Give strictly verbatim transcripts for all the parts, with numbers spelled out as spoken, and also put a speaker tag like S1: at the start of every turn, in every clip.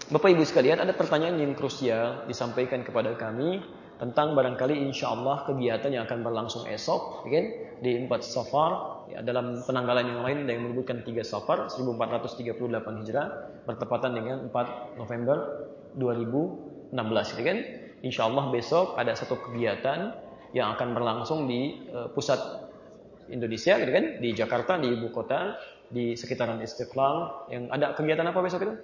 S1: Bapak Ibu sekalian, ada pertanyaan yang krusial disampaikan kepada kami tentang barangkali insya Allah kegiatan yang akan berlangsung esok, ya kan? Di empat Safar, ya, dalam penanggalan yang lain ada yang menyebutkan tiga Safar seribu empat ratus tiga puluh delapan Hijrah bertepatan dengan empat November dua ribu enam belas, ya kan? Insya Allah besok ada satu kegiatan yang akan berlangsung di uh, pusat Indonesia, gitu kan? Di Jakarta, di ibu kota, di sekitaran Istiqlal. Yang ada kegiatan apa besok itu?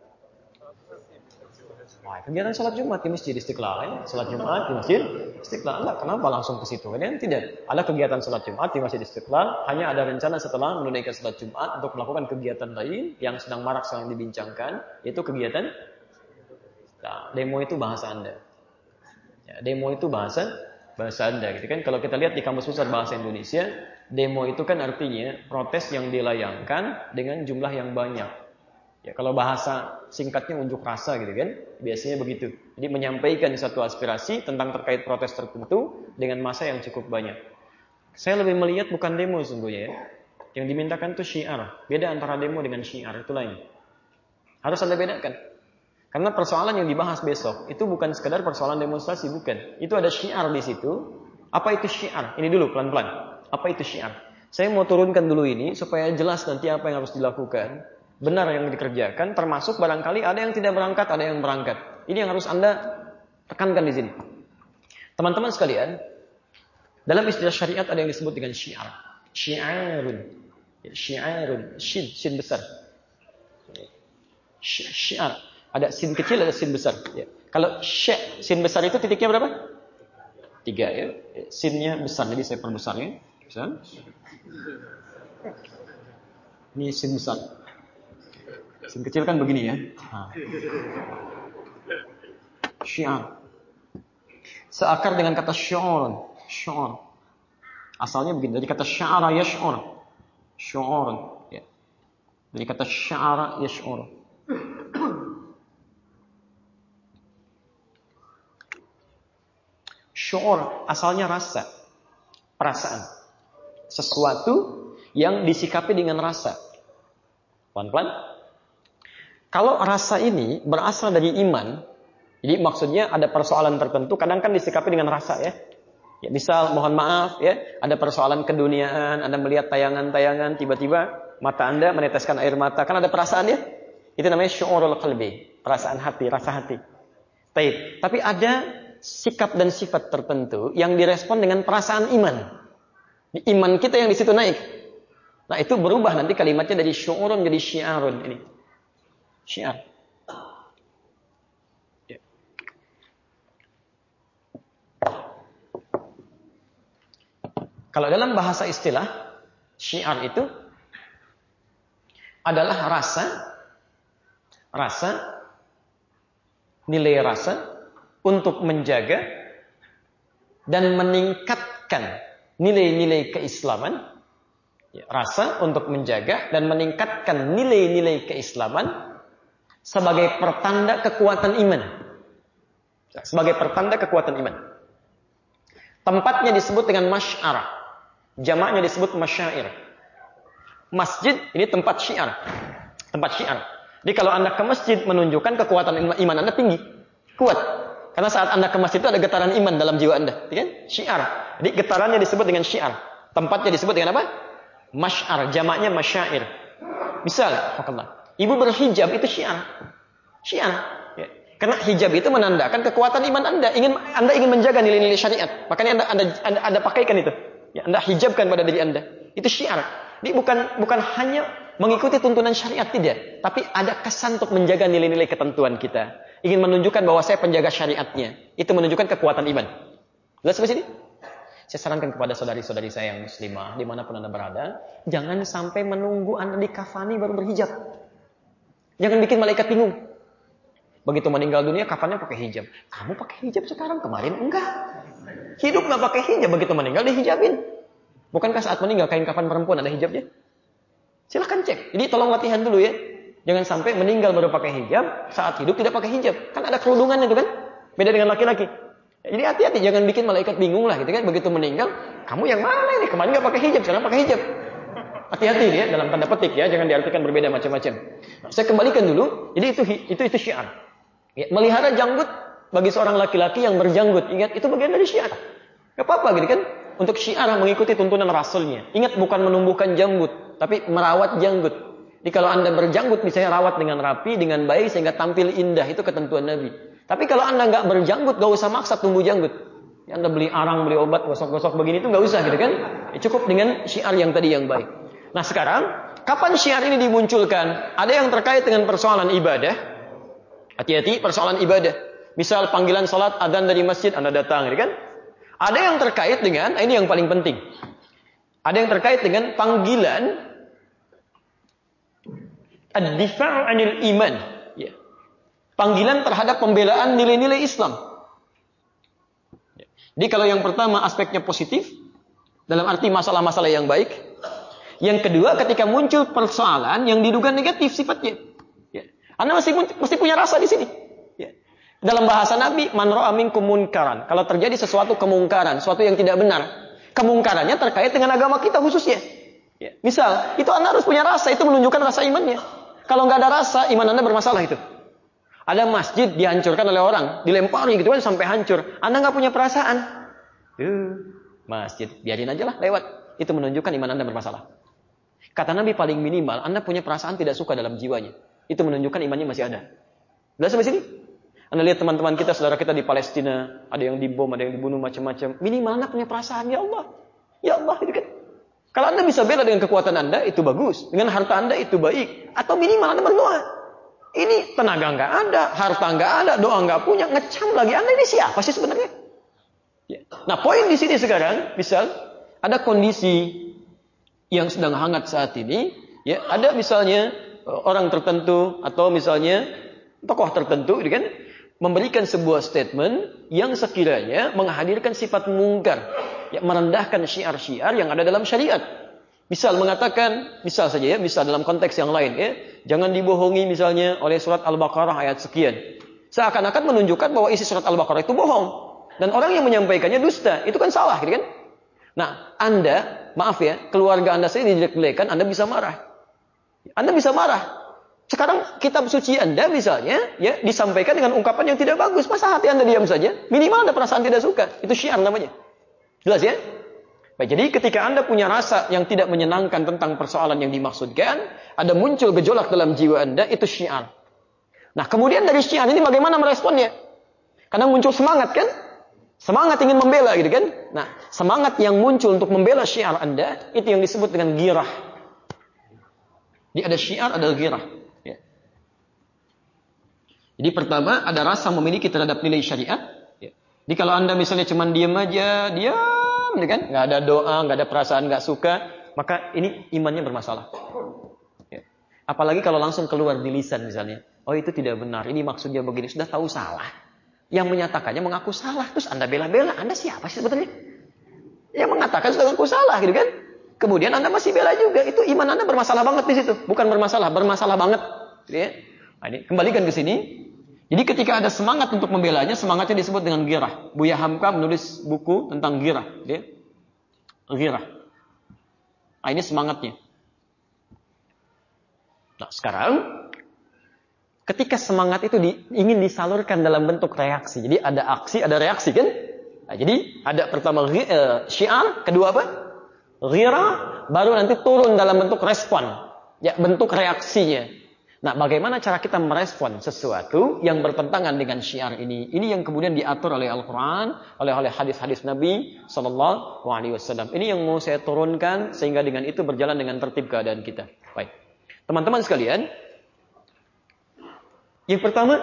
S1: Wah, kegiatan sholat Jumat di Masjid Istiqlal, ya? Sholat Jumat di Masjid Istiqlal. Enggak, kenapa langsung ke situ? Kan tidak. Ada kegiatan sholat Jumat di Masjid Istiqlal. Hanya ada rencana setelah menunaikan sholat Jumat untuk melakukan kegiatan lain yang sedang marak sedang dibincangkan, yaitu kegiatan nah, demo itu bahasa Anda. Ya, demo itu bahasa bahasa Anda, gitu kan? Kalau kita lihat di Kamus Besar Bahasa Indonesia, demo itu kan artinya protes yang dilayangkan dengan jumlah yang banyak. Ya, kalau bahasa singkatnya unjuk rasa, gitu kan? Biasanya begitu. Jadi menyampaikan satu aspirasi tentang terkait protes tertentu dengan massa yang cukup banyak. Saya lebih melihat bukan demo sesungguhnya, ya. Yang dimintakan itu syiar. Beda antara demo dengan syiar, itu lain. Harus Anda bedakan. Karena persoalan yang dibahas besok itu bukan sekadar persoalan demonstrasi, bukan. Itu ada syiar di situ. Apa itu syiar? Ini dulu pelan-pelan. Apa itu syiar? Saya mau turunkan dulu ini supaya jelas nanti apa yang harus dilakukan. Benar yang dikerjakan, termasuk barangkali ada yang tidak berangkat, ada yang berangkat. Ini yang harus Anda tekankan di sini. Teman-teman sekalian, dalam istilah syariat ada yang disebut dengan syiar. Syiarun. Syiarun. Syin, syin besar. Syiar. Ada sin kecil, ada sin besar. Ya. Kalau syek, sin besar itu titiknya berapa? Tiga, ya. Sinnya besar, jadi saya perbesar, ya. Besar. Ini sin besar. Sin kecil kan begini, ya. Nah. Syiar. Seakar dengan kata syu'ur. Syu'ur. Asalnya begini, dari kata sya'ara yash'ur. Syu'ur. Ya. Dari kata sya'ara yash'ur. Syu'ur asalnya rasa, perasaan. Sesuatu yang disikapi dengan rasa. Pelan-pelan. Kalau rasa ini berasal dari iman, jadi maksudnya ada persoalan tertentu, kadang kan disikapi dengan rasa, ya. Ya, misal mohon maaf, ya, ada persoalan keduniaan, Anda melihat tayangan-tayangan, tiba-tiba mata Anda meneteskan air mata, kan ada perasaan, ya. Itu namanya syu'urul qalbi, perasaan hati, rasa hati. Baik, tapi ada sikap dan sifat tertentu yang direspon dengan perasaan iman. Iman kita yang di situ naik. Nah, itu berubah nanti kalimatnya dari syu'urun jadi syiarun ini. Syiar. Ya. Kalau dalam bahasa istilah, syiar itu adalah rasa, rasa, nilai rasa untuk menjaga dan meningkatkan nilai-nilai keislaman. Ya, rasa untuk menjaga dan meningkatkan nilai-nilai keislaman sebagai pertanda kekuatan iman. Sebagai pertanda kekuatan iman. Tempatnya disebut dengan masy'ar. Jamaknya disebut masyair. Masjid ini tempat syiar. Tempat syiar. Jadi kalau Anda ke masjid menunjukkan kekuatan iman Anda tinggi. Kuat. Karena saat Anda ke masjid itu ada getaran iman dalam jiwa Anda. Ya kan? Syiar. Jadi getarannya disebut dengan syiar. Tempatnya disebut dengan apa? Masy'ar. Jamaknya masyair. Misal, Allah. Ibu berhijab itu syiar. Syiar. Ya. Karena hijab itu menandakan kekuatan iman Anda. Ingin Anda ingin menjaga nilai-nilai syariat. Makanya Anda Anda, Anda, anda pakaikan itu. Ya, Anda hijabkan pada diri Anda. Itu syiar. Jadi bukan bukan hanya mengikuti tuntunan syariat, tidak. Tapi ada kesan untuk menjaga nilai-nilai ketentuan kita. Ingin menunjukkan bahwa saya penjaga syariatnya. Itu menunjukkan kekuatan iman. Jelas sampai sini? Saya sarankan kepada saudari-saudari saya yang muslimah, dimanapun Anda berada, jangan sampai menunggu Anda dikafani baru berhijab. Jangan bikin malaikat bingung. Begitu meninggal dunia, kafannya pakai hijab. Kamu pakai hijab sekarang, kemarin enggak. Hidup nggak pakai hijab, begitu meninggal dihijabin. Bukankah saat meninggal kain kafan perempuan ada hijabnya? Silahkan cek. Jadi tolong latihan dulu, ya. Jangan sampai meninggal baru pakai hijab, saat hidup tidak pakai hijab. Kan ada kerudungannya itu kan? Beda dengan laki-laki. Jadi hati-hati, jangan bikin malaikat bingung lah, gitu kan? Begitu meninggal, kamu yang mana ini? Kemarin nggak pakai hijab, sekarang pakai hijab. Hati-hati ya dalam tanda petik ya, jangan diartikan berbeda macam-macam. Nah, saya kembalikan dulu. Jadi itu itu itu syiar. Ya, melihara janggut bagi seorang laki-laki yang berjanggut, ingat itu bagian dari syiar. Gak apa-apa gitu kan? Untuk syiar mengikuti tuntunan Rasulnya. Ingat bukan menumbuhkan janggut, tapi merawat janggut. Jadi kalau Anda berjanggut misalnya rawat dengan rapi, dengan baik sehingga tampil indah, itu ketentuan Nabi. Tapi kalau Anda nggak berjanggut, gak usah maksa tumbuh janggut. Ya, Anda beli arang, beli obat, gosok-gosok begini itu nggak usah gitu kan? Ya, cukup dengan syiar yang tadi yang baik. Nah sekarang, kapan syiar ini dimunculkan? Ada yang terkait dengan persoalan ibadah. Hati-hati persoalan ibadah. Misal panggilan salat, adzan dari masjid, Anda datang gitu kan? Ada yang terkait dengan, ini yang paling penting. Ada yang terkait dengan panggilan ad-difa' 'anil iman. Ya. Panggilan terhadap pembelaan nilai-nilai Islam. Ya. Jadi kalau yang pertama aspeknya positif, dalam arti masalah-masalah yang baik. Yang kedua ketika muncul persoalan yang diduga negatif sifatnya. Ya. Anda masih, masih punya rasa di sini. Ya. Dalam bahasa Nabi, man ra'a minkum munkaran. Kalau terjadi sesuatu kemungkaran, sesuatu yang tidak benar, kemungkarannya terkait dengan agama kita khususnya. Ya. Misal, itu Anda harus punya rasa, itu menunjukkan rasa imannya. Kalau nggak ada rasa, iman Anda bermasalah itu. Ada masjid dihancurkan oleh orang, dilempari gitu kan sampai hancur. Anda nggak punya perasaan. Uh, masjid, biarin aja lah lewat. Itu menunjukkan iman Anda bermasalah. Kata Nabi paling minimal, Anda punya perasaan tidak suka dalam jiwanya. Itu menunjukkan imannya masih ada. Udah sampai sini? Anda lihat teman-teman kita, saudara kita di Palestina, ada yang dibom, ada yang dibunuh macam-macam. Minimal Anda punya perasaan, ya Allah. Ya Allah, gitu kan. Kalau Anda bisa bela dengan kekuatan Anda, itu bagus. Dengan harta Anda, itu baik. Atau minimal Anda berdoa. Ini tenaga nggak ada, harta nggak ada, doa nggak punya, ngecam lagi. Anda ini siapa sih sebenarnya? Ya. Nah, poin di sini sekarang, misal ada kondisi yang sedang hangat saat ini, ya, ada misalnya orang tertentu atau misalnya tokoh tertentu, gitu kan, memberikan sebuah statement yang sekiranya menghadirkan sifat mungkar, ya, merendahkan syiar-syiar yang ada dalam syariat. Misal mengatakan, misal saja ya, misal dalam konteks yang lain ya, jangan dibohongi misalnya oleh surat Al-Baqarah ayat sekian. Seakan-akan menunjukkan bahwa isi surat Al-Baqarah itu bohong dan orang yang menyampaikannya dusta. Itu kan salah, gitu kan? Nah, Anda, maaf ya, keluarga Anda sendiri dijelek-jelekan, Anda bisa marah. Anda bisa marah. Sekarang kitab suci Anda misalnya ya disampaikan dengan ungkapan yang tidak bagus, masa hati Anda diam saja? Minimal ada perasaan tidak suka. Itu syiar namanya. Jelas ya? Baik, jadi ketika Anda punya rasa yang tidak menyenangkan tentang persoalan yang dimaksudkan, ada muncul gejolak dalam jiwa Anda, itu syiar. Nah, kemudian dari syiar ini bagaimana meresponnya? Karena muncul semangat kan? Semangat ingin membela gitu kan? Nah, semangat yang muncul untuk membela syiar Anda, itu yang disebut dengan ghirah. Jadi ada syiar, ada ghirah. Ya. Jadi pertama, ada rasa memiliki terhadap nilai syariat. Ya. Jadi kalau Anda misalnya cuma diam aja, diam, gitu kan? Nggak ada doa, nggak ada perasaan, nggak suka, maka ini imannya bermasalah. Ya. Apalagi kalau langsung keluar di lisan misalnya. Oh itu tidak benar, ini maksudnya begini. Sudah tahu salah. Yang menyatakannya mengaku salah. Terus Anda bela-bela. Anda siapa sih sebetulnya? Yang mengatakan sudah mengaku salah, gitu kan? Kemudian Anda masih bela juga. Itu iman Anda bermasalah banget di situ. Bukan bermasalah, bermasalah banget. Gitu ya? Nah, ini kembalikan ke sini. Jadi ketika ada semangat untuk membelanya, semangatnya disebut dengan ghirah. Buya Hamka menulis buku tentang ghirah. Gitu ya? Ghirah. Nah, ini semangatnya. Nah, sekarang ketika semangat itu di, ingin disalurkan dalam bentuk reaksi. Jadi ada aksi, ada reaksi kan? Nah, jadi ada pertama uh, syiar, kedua apa? Ghirah, baru nanti turun dalam bentuk respon. Ya, bentuk reaksinya. Nah, bagaimana cara kita merespon sesuatu yang bertentangan dengan syiar ini? Ini yang kemudian diatur oleh Al-Quran, oleh oleh hadis-hadis Nabi Sallallahu Alaihi Wasallam. Ini yang mau saya turunkan sehingga dengan itu berjalan dengan tertib keadaan kita. Baik, teman-teman sekalian. Yang pertama,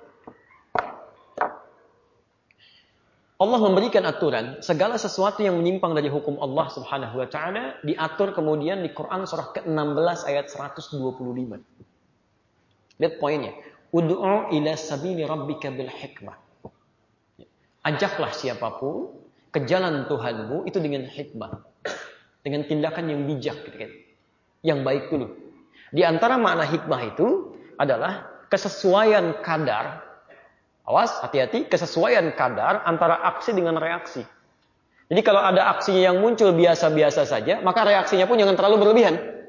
S1: Allah memberikan aturan segala sesuatu yang menyimpang dari hukum Allah Subhanahu wa taala diatur kemudian di Quran surah ke enam belas ayat seratus dua puluh lima. Lihat poinnya. Ud'u ila sabili rabbika bil hikmah. Ajaklah siapapun ke jalan Tuhanmu itu dengan hikmah. Dengan tindakan yang bijak gitu kan. Yang baik dulu. Di antara makna hikmah itu adalah kesesuaian kadar, awas, hati-hati, kesesuaian kadar antara aksi dengan reaksi. Jadi kalau ada aksinya yang muncul biasa-biasa saja, maka reaksinya pun jangan terlalu berlebihan.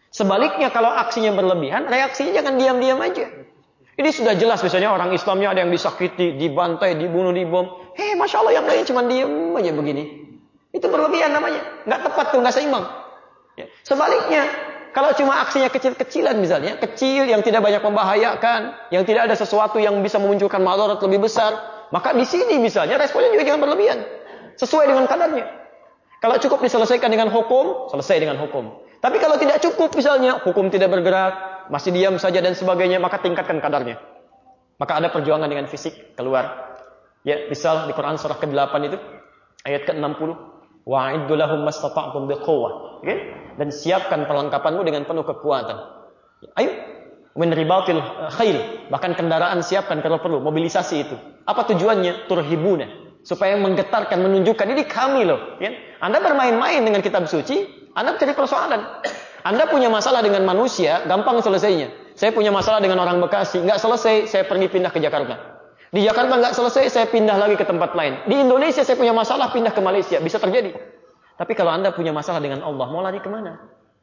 S1: Sebaliknya kalau aksinya berlebihan, reaksinya jangan diam-diam aja. Ini sudah jelas misalnya orang Islamnya ada yang disakiti, dibantai, dibunuh, dibom. Hei, Masya Allah yang lain cuma diam aja begini. Itu berlebihan namanya. Nggak tepat tuh, nggak seimbang. Ya. Sebaliknya, kalau cuma aksinya kecil-kecilan misalnya, kecil yang tidak banyak membahayakan, yang tidak ada sesuatu yang bisa memunculkan madarat lebih besar, maka di sini misalnya responnya juga jangan berlebihan. Sesuai dengan kadarnya. Kalau cukup diselesaikan dengan hukum, selesai dengan hukum. Tapi kalau tidak cukup misalnya, hukum tidak bergerak, masih diam saja dan sebagainya, maka tingkatkan kadarnya. Maka ada perjuangan dengan fisik keluar. Ya, misal di Quran surah kedelapan itu, ayat ke enam puluh. Wa'iddu lahum mastata'tum biquwwah. Okay? Dan siapkan perlengkapanmu dengan penuh kekuatan. Ayo, min ribatil khail, bahkan kendaraan siapkan kalau perlu, mobilisasi itu. Apa tujuannya? Turhibuna. Supaya menggetarkan, menunjukkan ini kami loh. Ya? Anda bermain-main dengan kitab suci, Anda cari persoalan. Anda punya masalah dengan manusia, gampang selesainya. Saya punya masalah dengan orang Bekasi, nggak selesai, saya pergi pindah ke Jakarta. Di Jakarta nggak selesai, saya pindah lagi ke tempat lain. Di Indonesia saya punya masalah, pindah ke Malaysia, bisa terjadi. Tapi kalau Anda punya masalah dengan Allah, mau lari kemana?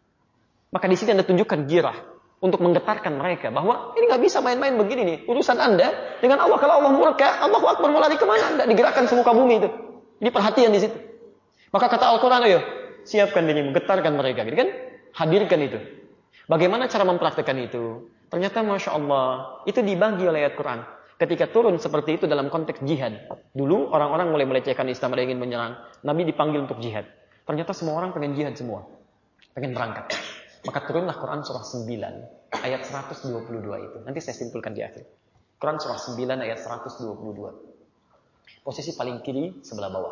S1: Maka di sini Anda tunjukkan girah untuk menggetarkan mereka bahwa ini nggak bisa main-main begini nih. Urusan Anda dengan Allah, kalau Allah murka, Allahu Akbar, mau lari kemana Anda? Digerakkan semuka bumi itu. Ini perhatian di situ. Maka kata Al-Quran, ayo siapkan dirimu, getarkan mereka, gitu kan? Hadirkan itu. Bagaimana cara mempraktekkan itu? Ternyata Masya Allah, itu dibagi oleh ayat Quran. Ketika turun seperti itu dalam konteks jihad. Dulu orang-orang mulai melecehkan Islam, ada yang ingin menyerang. Nabi dipanggil untuk jihad. Ternyata semua orang pengen jihad semua. Pengen berangkat. Maka turunlah Quran surah sembilan, ayat seratus dua puluh dua itu. Nanti saya simpulkan di akhir. Quran surah sembilan, ayat seratus dua puluh dua. Posisi paling kiri, sebelah bawah.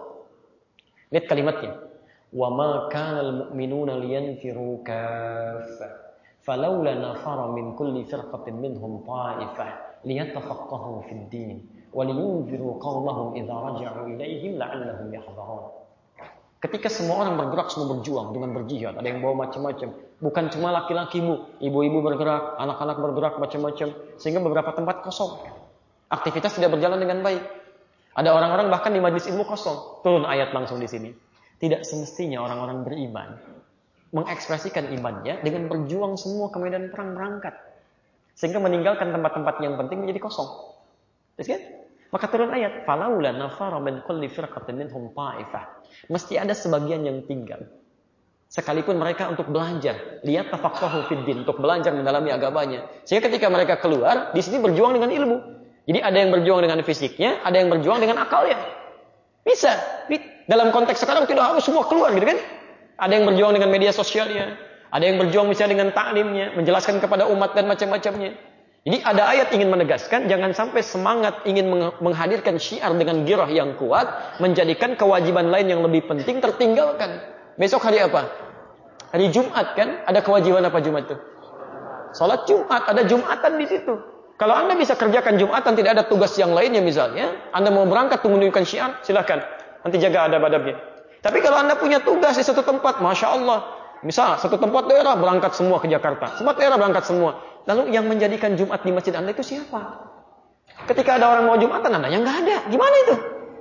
S1: Lihat kalimatnya. وَمَا كَانَ الْمُؤْمِنُونَ لِيَنْفِرُوا كَافَّةً فَلَوْلَا نَفَرَ مِنْ كُلِّ فِرْقَةٍ مِنْهُمْ طَائِفَةٌ لِيَتَفَقَّهُوا فِي الدِّينِ وَلِيُنْذِرُوا قَوْمَهُمْ إِذَا رَجَعُوا إِلَيْهِمْ لَعَلَّهُمْ يَحْذَرُونَ. Ketika semua orang bergerak, semua berjuang dengan berjihad, ada yang bawa macam-macam. Bukan cuma laki-laki bu, ibu-ibu bergerak, anak-anak bergerak macam-macam, sehingga beberapa tempat kosong. Aktivitas tidak berjalan dengan baik. Ada orang-orang bahkan di majlis ilmu kosong. Turun ayat langsung di sini. Tidak semestinya orang-orang beriman mengekspresikan imannya dengan berjuang semua ke medan perang berangkat. Sehingga meninggalkan tempat-tempat yang penting menjadi kosong. Terus kan? Maka turun ayat, "Falaula nafara min kulli firqatin minhum ta'ifah." Mesti ada sebagian yang tinggal. Sekalipun mereka untuk belajar, lihat tafaqahu fid din, untuk belajar mendalami agamanya. Sehingga ketika mereka keluar, di sini berjuang dengan ilmu. Jadi ada yang berjuang dengan fisiknya, ada yang berjuang dengan akalnya. Bisa. Dalam konteks sekarang tidak harus semua keluar gitu kan. Ada yang berjuang dengan media sosialnya. Ada yang berjuang misalnya dengan taklimnya. Menjelaskan kepada umat dan macam-macamnya. Jadi ada ayat ingin menegaskan. Jangan sampai semangat ingin menghadirkan syiar dengan girah yang kuat. Menjadikan kewajiban lain yang lebih penting tertinggalkan. Besok hari apa? Hari Jumat kan. Ada kewajiban apa Jumat itu? Salat Jumat. Ada Jumatan di situ. Kalau Anda bisa kerjakan Jumatan, tidak ada tugas yang lainnya misalnya. Anda mau berangkat untuk menunjukkan syiar, silakan. Nanti jaga adab-adabnya. Tapi kalau Anda punya tugas di satu tempat, Masya Allah. Misal, satu tempat daerah berangkat semua ke Jakarta. Tempat daerah berangkat semua. Lalu yang menjadikan Jumat di masjid Anda itu siapa? Ketika ada orang mau Jumatan, Anda yang nggak ada. Gimana itu?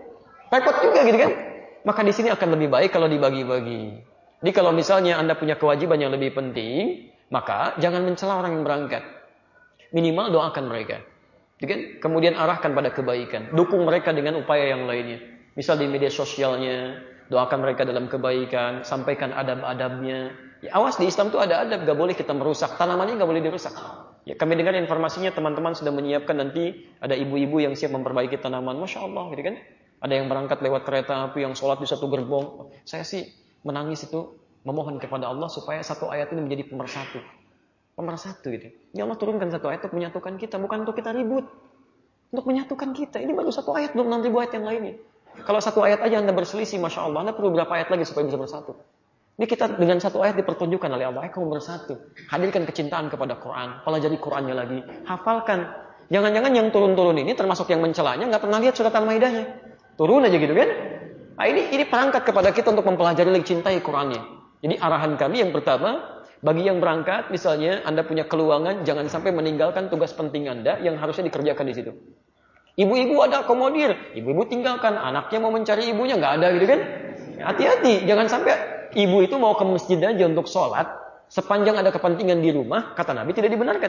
S1: Repot juga gitu kan? Maka di sini akan lebih baik kalau dibagi-bagi. Jadi kalau misalnya Anda punya kewajiban yang lebih penting, maka jangan mencela orang yang berangkat. Minimal doakan mereka. Gitu kan? Kemudian arahkan pada kebaikan. Dukung mereka dengan upaya yang lainnya. Misal di media sosialnya, doakan mereka dalam kebaikan, sampaikan adab-adabnya. Ya, awas di Islam itu ada adab, gak boleh kita merusak. Tanamannya gak boleh dirusak. Ya, kami dengar informasinya teman-teman sudah menyiapkan nanti ada ibu-ibu yang siap memperbaiki tanaman. Masya Allah, gitu kan? Ada yang berangkat lewat kereta api, yang sholat di satu gerbong. Saya sih menangis itu, memohon kepada Allah supaya satu ayat ini menjadi pemersatu. Pemersatu gitu. Ya Allah turunkan satu ayat untuk menyatukan kita, bukan untuk kita ribut. Untuk menyatukan kita. Ini baru satu ayat, belum enam ribu ayat yang lainnya. Kalau satu ayat aja Anda berselisih, Masya Allah, Anda perlu berapa ayat lagi supaya bisa bersatu? Ini kita dengan satu ayat dipertunjukkan oleh Allah, kamu bersatu. Hadirkan kecintaan kepada Quran, pelajari Qurannya lagi, hafalkan. Jangan-jangan yang turun-turun ini termasuk yang mencelanya nggak pernah lihat surat Al-Maidahnya. Turun aja gitu kan? Nah, ini ini perangkat kepada kita untuk mempelajari lagi, cintai Qurannya. Jadi arahan kami yang pertama, bagi yang berangkat, misalnya Anda punya keluangan, jangan sampai meninggalkan tugas penting Anda yang harusnya dikerjakan di situ. Ibu-ibu ada akomodir, ibu-ibu tinggalkan, anaknya mau mencari ibunya nggak ada gitu kan? Hati-hati, jangan sampai ibu itu mau ke masjid aja untuk sholat, Sepanjang ada kepentingan di rumah, kata Nabi tidak dibenarkan.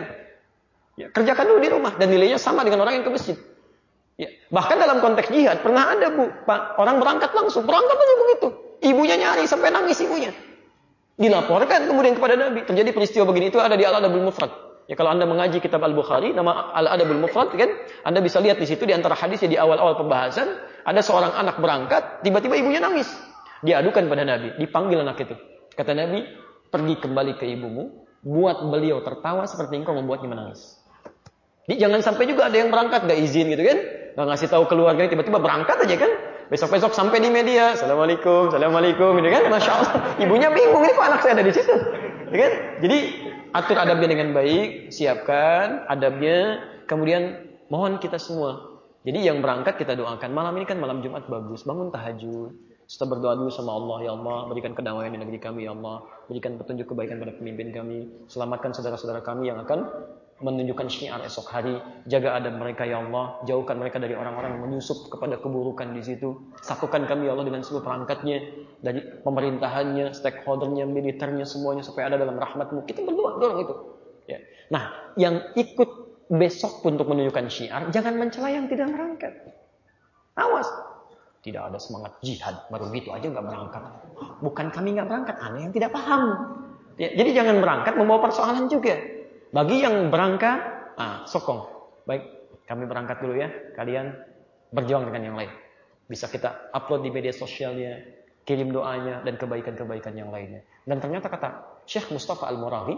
S1: Ya, kerjakan dulu di rumah dan nilainya sama dengan orang yang ke masjid. Ya, bahkan dalam konteks jihad pernah ada bu, Pak, orang berangkat langsung, berangkat aja begitu. Ibunya nyari sampai nangis ibunya. Dilaporkan kemudian kepada Nabi. Terjadi peristiwa begini itu ada di Al-Adabul Mufrad. Ya kalau Anda mengaji kitab Al-Bukhari, nama Al-Adabul Mufrad kan, Anda bisa lihat di situ di antara hadisnya di awal-awal pembahasan, ada seorang anak berangkat, tiba-tiba ibunya nangis. Diadukan pada Nabi, dipanggil anak itu. Kata Nabi, pergi kembali ke ibumu, buat beliau tertawa seperti engkau membuatnya menangis. Jadi jangan sampai juga ada yang berangkat gak izin gitu kan, gak ngasih tahu keluarganya, tiba-tiba berangkat aja kan. Besok-besok sampai di media, assalamualaikum, assalamualaikum, gitu kan, masya Allah, ibunya bingung, ini kok anak saya ada di situ, gitu kan? Jadi atur adabnya dengan baik, siapkan adabnya, kemudian mohon kita semua. Jadi yang berangkat kita doakan. Malam ini kan malam Jumat bagus, bangun tahajud. Setelah berdoa dulu sama Allah, ya Allah, berikan kedamaian di negeri kami, ya Allah, berikan petunjuk kebaikan pada pemimpin kami, selamatkan saudara-saudara kami yang akan menunjukkan syiar esok hari, jaga adab mereka, ya Allah, jauhkan mereka dari orang-orang yang menyusup kepada keburukan di situ, satukan kami, ya Allah, dengan seluruh perangkatnya, dari pemerintahannya, stakeholdernya, militernya, semuanya supaya ada dalam rahmat-Mu. Kita berdoa, dorong itu. Ya. Nah, yang ikut besok untuk menunjukkan syiar, jangan mencela yang tidak berangkat. Awas. Tidak ada semangat jihad, baru gitu aja nggak berangkat. Bukan kami nggak berangkat, aneh yang tidak paham. Ya, jadi jangan berangkat membawa persoalan juga. Bagi yang berangkat, ah, sokong. Baik, kami berangkat dulu ya. Kalian berjuang dengan yang lain. Bisa kita upload di media sosialnya, kirim doanya dan kebaikan-kebaikan yang lainnya. Dan ternyata kata Syekh Mustafa Al-Murawi,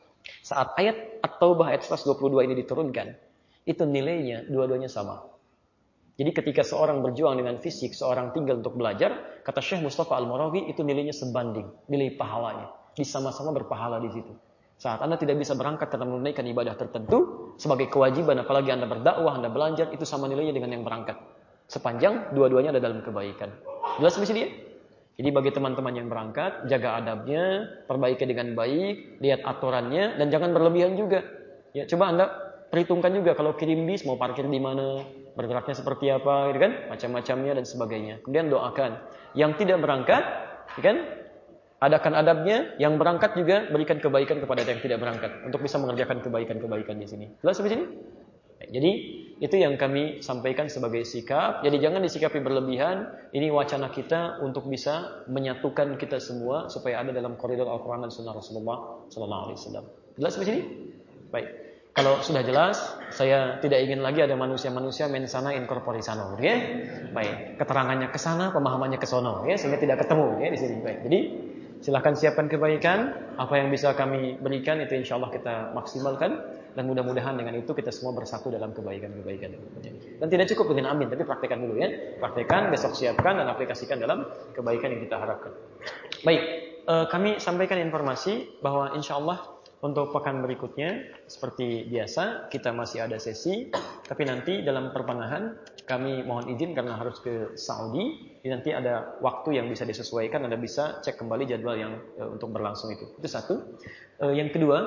S1: saat ayat At-Taubah ayat seratus dua puluh dua ini diturunkan, itu nilainya dua-duanya sama. Jadi ketika seorang berjuang dengan fisik, seorang tinggal untuk belajar, kata Syekh Mustafa Al-Murawi itu nilainya sebanding, nilai pahalanya. Sama-sama berpahala di situ. Saat Anda tidak bisa berangkat karena menunaikan ibadah tertentu, sebagai kewajiban, apalagi Anda berdakwah, Anda belajar, itu sama nilainya dengan yang berangkat. Sepanjang dua-duanya ada dalam kebaikan. Jelas di sini ya? Jadi bagi teman-teman yang berangkat, jaga adabnya, perbaiki dengan baik, lihat aturannya, dan jangan berlebihan juga. Ya, coba Anda perhitungkan juga kalau kirim bis mau parkir di mana, bergeraknya seperti apa, gitu kan, macam-macamnya dan sebagainya. Kemudian doakan yang tidak berangkat, gitu kan, adakan adabnya. Yang berangkat juga berikan kebaikan kepada yang tidak berangkat untuk bisa mengerjakan kebaikan-kebaikan di sini. Jelas sampai sini? Jadi itu yang kami sampaikan sebagai sikap. Jadi jangan disikapi berlebihan. Ini wacana kita untuk bisa menyatukan kita semua supaya ada dalam koridor Al-Quran dan Sunnah Rasulullah Sallallahu Alaihi Wasallam. Jelas sampai sini? Baik. Kalau sudah jelas, saya tidak ingin lagi ada manusia-manusia main sana incorpore sana, ya. Baik, keterangannya ke sana, pemahamannya ke sono, ya, sehingga tidak ketemu, ya, di sini. Baik. Jadi, silakan siapkan kebaikan, apa yang bisa kami berikan itu insya Allah kita maksimalkan dan mudah-mudahan dengan itu kita semua bersatu dalam kebaikan-kebaikan. Dan tidak cukup dengan amin, tapi praktekkan dulu ya. Praktekkan, besok siapkan dan aplikasikan dalam kebaikan yang kita harapkan. Baik, eh, kami sampaikan informasi bahwa insya Allah untuk pekan berikutnya, seperti biasa, kita masih ada sesi. Tapi nanti dalam pertengahan, kami mohon izin karena harus ke Saudi. Jadi nanti ada waktu yang bisa disesuaikan. Anda bisa cek kembali jadwal yang e, untuk berlangsung itu. Itu satu. E, yang kedua,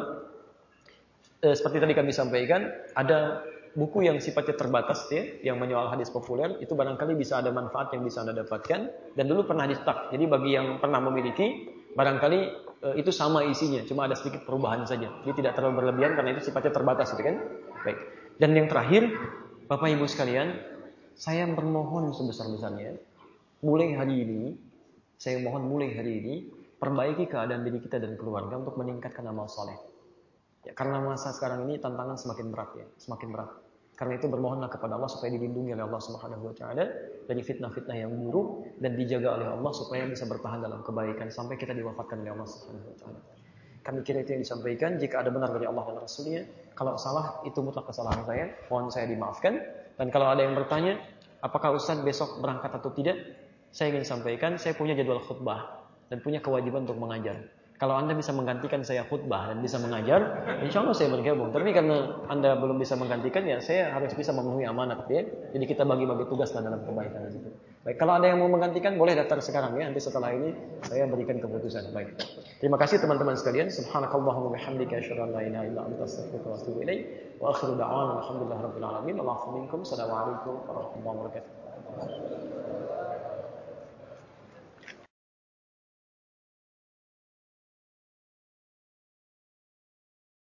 S1: e, seperti tadi kami sampaikan, ada buku yang sifatnya terbatas ya, yang menyoal hadis populer. Itu barangkali bisa ada manfaat yang bisa Anda dapatkan. Dan dulu pernah di-start. Jadi bagi yang pernah memiliki, barangkali itu sama isinya, cuma ada sedikit perubahan saja. Jadi tidak terlalu berlebihan karena itu sifatnya terbatas, gitu kan? Baik. Dan yang terakhir, Bapak Ibu sekalian, saya bermohon sebesar-besarnya, mulai hari ini, saya mohon mulai hari ini, perbaiki keadaan diri kita dan keluarga untuk meningkatkan amal soleh. Ya, karena masa sekarang ini tantangan semakin berat ya, semakin berat. Karena itu bermohonlah kepada Allah supaya dilindungi oleh Allah Subhanahu wa taala dari fitnah-fitnah yang buruk dan dijaga oleh Allah supaya bisa bertahan dalam kebaikan sampai kita diwafatkan oleh Allah Subhanahu wa taala. Kami kira itu yang disampaikan. Jika ada benar dari Allah dan Rasulnya, kalau salah itu mutlak kesalahan saya, mohon saya dimaafkan. Dan kalau ada yang bertanya, apakah Ustaz besok berangkat atau tidak? Saya ingin sampaikan, saya punya jadwal khutbah dan punya kewajiban untuk mengajar. Kalau Anda bisa menggantikan saya khutbah dan bisa mengajar, insya Allah saya bergabung. Tapi karena Anda belum bisa menggantikan, ya saya harus bisa memenuhi amanat, ya. Jadi kita bagi-bagi tugas dalam kebaikan itu. Baik, kalau ada yang mau menggantikan, boleh daftar sekarang ya. Nanti setelah ini saya berikan keputusan. Baik. Terima kasih teman-teman sekalian. Subhanakallahumma bihamdika asyhadu an la ilaha illa anta astaghfiruka wa atubu ilaik. Wa akhiru da'wana alhamdulillahirabbil alamin. Wa minkum. Assalamualaikum warahmatullahi wabarakatuh.